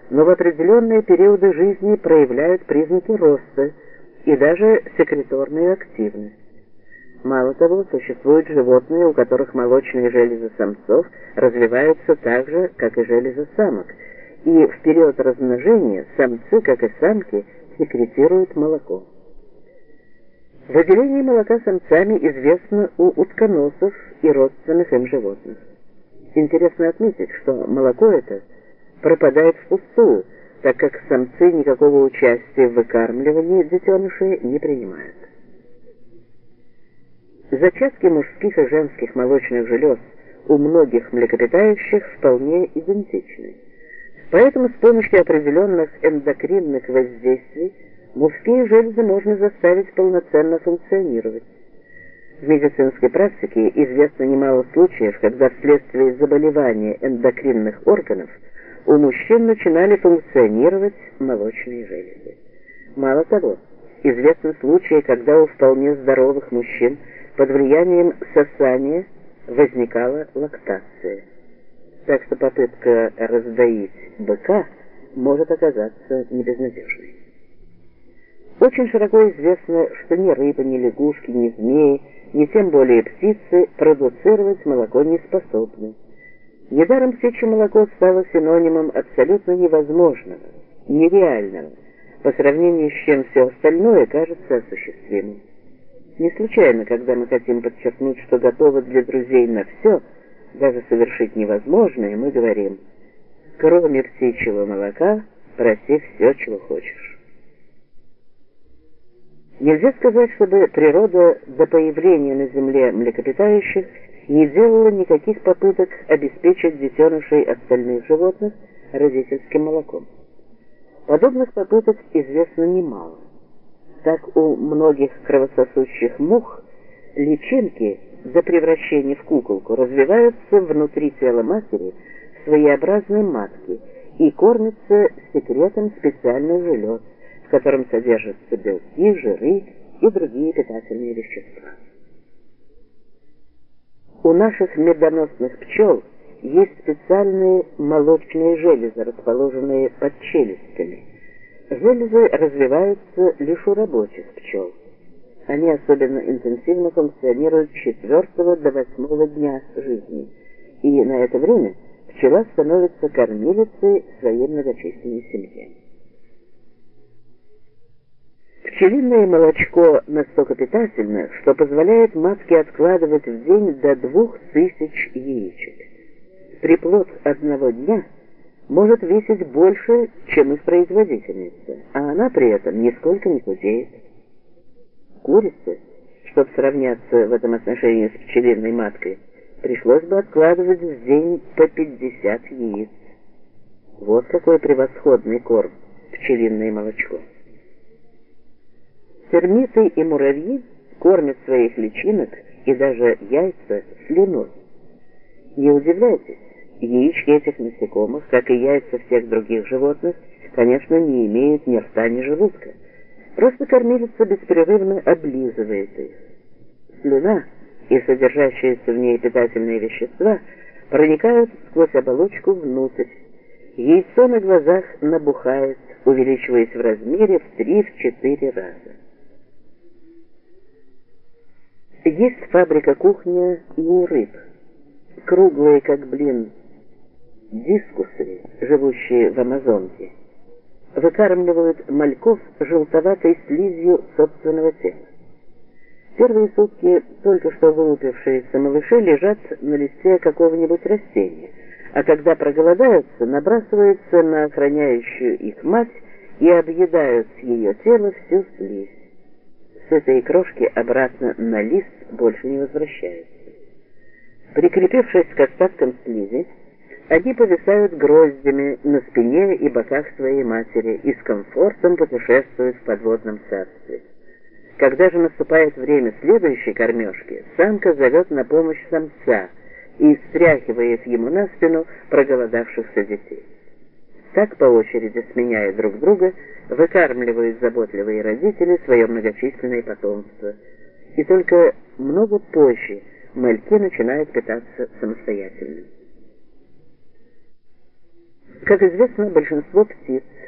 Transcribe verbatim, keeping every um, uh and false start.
но в определенные периоды жизни проявляют признаки роста и даже секреторную активность. Мало того, существуют животные, у которых молочные железы самцов развиваются так же, как и железы самок, и в период размножения самцы, как и самки, секретируют молоко. Выделение молока самцами известно у утконосов и родственных им животных. Интересно отметить, что молоко это пропадает впустую, так как самцы никакого участия в выкармливании детенышей не принимают. Зачатки мужских и женских молочных желез у многих млекопитающих вполне идентичны. Поэтому с помощью определенных эндокринных воздействий мужские железы можно заставить полноценно функционировать. В медицинской практике известно немало случаев, когда вследствие заболевания эндокринных органов у мужчин начинали функционировать молочные железы. Мало того, известны случаи, когда у вполне здоровых мужчин под влиянием сосания возникала лактация. Так что попытка раздоить быка может оказаться небезнадежной. Очень широко известно, что ни рыбы, ни лягушки, ни змеи, ни тем более птицы продуцировать молоко не способны. Недаром птичье молоко стало синонимом абсолютно невозможного, нереального, по сравнению с чем все остальное кажется осуществимым. Не случайно, когда мы хотим подчеркнуть, что готовы для друзей на все, даже совершить невозможное, мы говорим: кроме птичьего молока, проси все, чего хочешь. Нельзя сказать, чтобы природа до появления на Земле млекопитающих не делала никаких попыток обеспечить детенышей остальных животных родительским молоком. Подобных попыток известно немало. Так у многих кровососущих мух личинки до превращения в куколку развиваются внутри тела матери в своеобразной матке и кормятся секретом специальных желез, в котором содержатся белки, жиры и другие питательные вещества. У наших медоносных пчел есть специальные молочные железы, расположенные под челюстями. Железы развиваются лишь у рабочих пчел. Они особенно интенсивно функционируют с четвертого до восьмого дня жизни, и на это время пчела становится кормилицей своей многочисленной семье. Пчелиное молочко настолько питательно, что позволяет матке откладывать в день до двух тысяч яичек. Приплод одного дня может весить больше, чем их производительница, а она при этом нисколько не худеет. Курице, чтобы сравняться в этом отношении с пчелиной маткой, пришлось бы откладывать в день по пятьдесят яиц. Вот какой превосходный корм пчелиное молочко. Термиты и муравьи кормят своих личинок и даже яйца слюной. Не удивляйтесь, яички этих насекомых, как и яйца всех других животных, конечно, не имеют ни рта, ни желудка. Просто кормилица беспрерывно облизывает их. Слюна и содержащиеся в ней питательные вещества проникают сквозь оболочку внутрь. Яйцо на глазах набухает, увеличиваясь в размере в три-четыре раза. Есть фабрика-кухня и у рыб. Круглые, как блин, дискусы, живущие в Амазонке, выкармливают мальков желтоватой слизью собственного тела. Первые сутки только что вылупившиеся малыши лежат на листе какого-нибудь растения, а когда проголодаются, набрасываются на охраняющую их мать и объедают с ее тела всю слизь. С этой крошки обратно на лист больше не возвращаются. Прикрепившись к остаткам слизи, они повисают гроздями на спине и боках своей матери и с комфортом путешествуют в подводном царстве. Когда же наступает время следующей кормежки, самка зовет на помощь самца и стряхивает ему на спину проголодавшихся детей. Так, по очереди сменяя друг друга, выкармливают заботливые родители свое многочисленное потомство. И только много позже мальки начинают питаться самостоятельно. Как известно, большинство птиц